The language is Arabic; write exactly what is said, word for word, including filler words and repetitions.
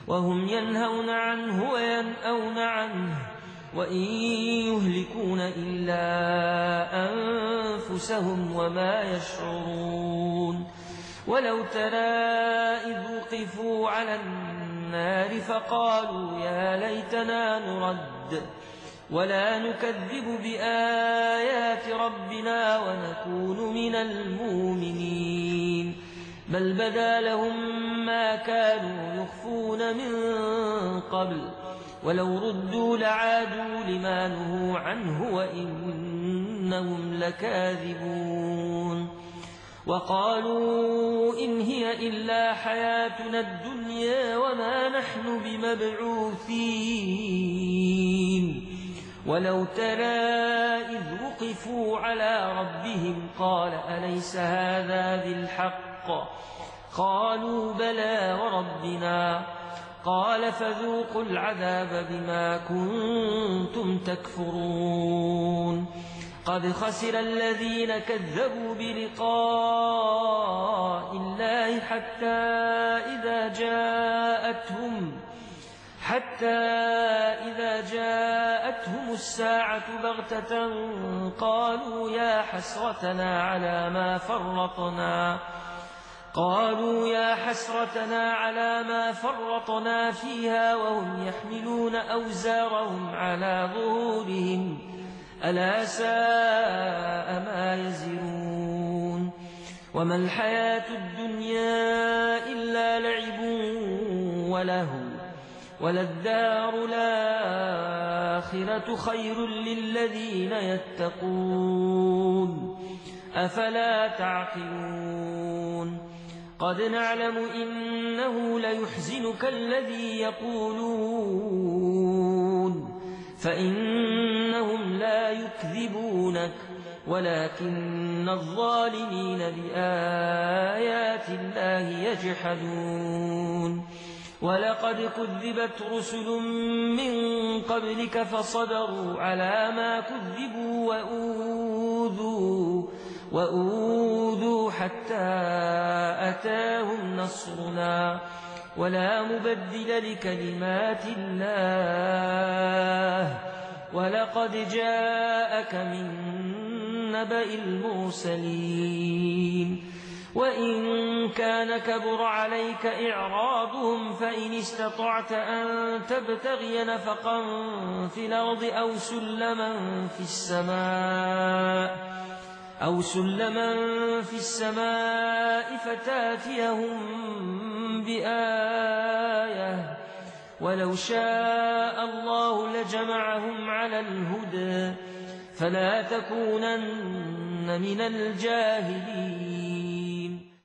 وهم ينهون عنه وينأون عنه وإن يهلكون إلا أنفسهم وما يشعرون ولو ترى إذ وقفوا على النار فقالوا يا ليتنا نرد ولا نكذب بآيات ربنا ونكون من المؤمنين بل بدا لهم ما كانوا يخفون من قبل ولو ردوا لعادوا لما نهوا عنه وإنهم لكاذبون وقالوا إن هي إلا حياتنا الدنيا وما نحن بمبعوثين ولو ترى إذ وقفوا على ربهم قال أليس هذا بالحق قالوا بلى وربنا قال فذوقوا العذاب بما كنتم تكفرون قد خسر الذين كذبوا بلقاء الله حتى إذا جاءتهم حتى إذا جاءتهم الساعة بغتة قالوا يا حسرتنا على ما فرطنا قالوا يا حسرتنا على ما فرطنا فيها وهم يحملون أوزارهم على ظهورهم ألا ساء ما يزرون وما الحياة الدنيا إلا لعب ولهو وللدار الآخرة خير للذين يتقون أفلا تعقلون قد نعلم إنه ليحزنك الذي يقولون فإنهم لا يكذبونك ولكن الظالمين بآيات الله يجحدون ولقد كذبت رسل من قبلك فصبروا على ما كذبوا وأوذوا وأوذوا حتى أتاهم نصرنا ولا مبدل لكلمات الله ولقد جاءك من نبأ المرسلين وإن كان كبر عليك إعراضهم فإن استطعت أن تبتغي نفقا في الأرض أو سلما في السماء أو سلما في السماء فتاتيهم بآية ولو شاء الله لجمعهم على الهدى فلا تكونن من الجاهلين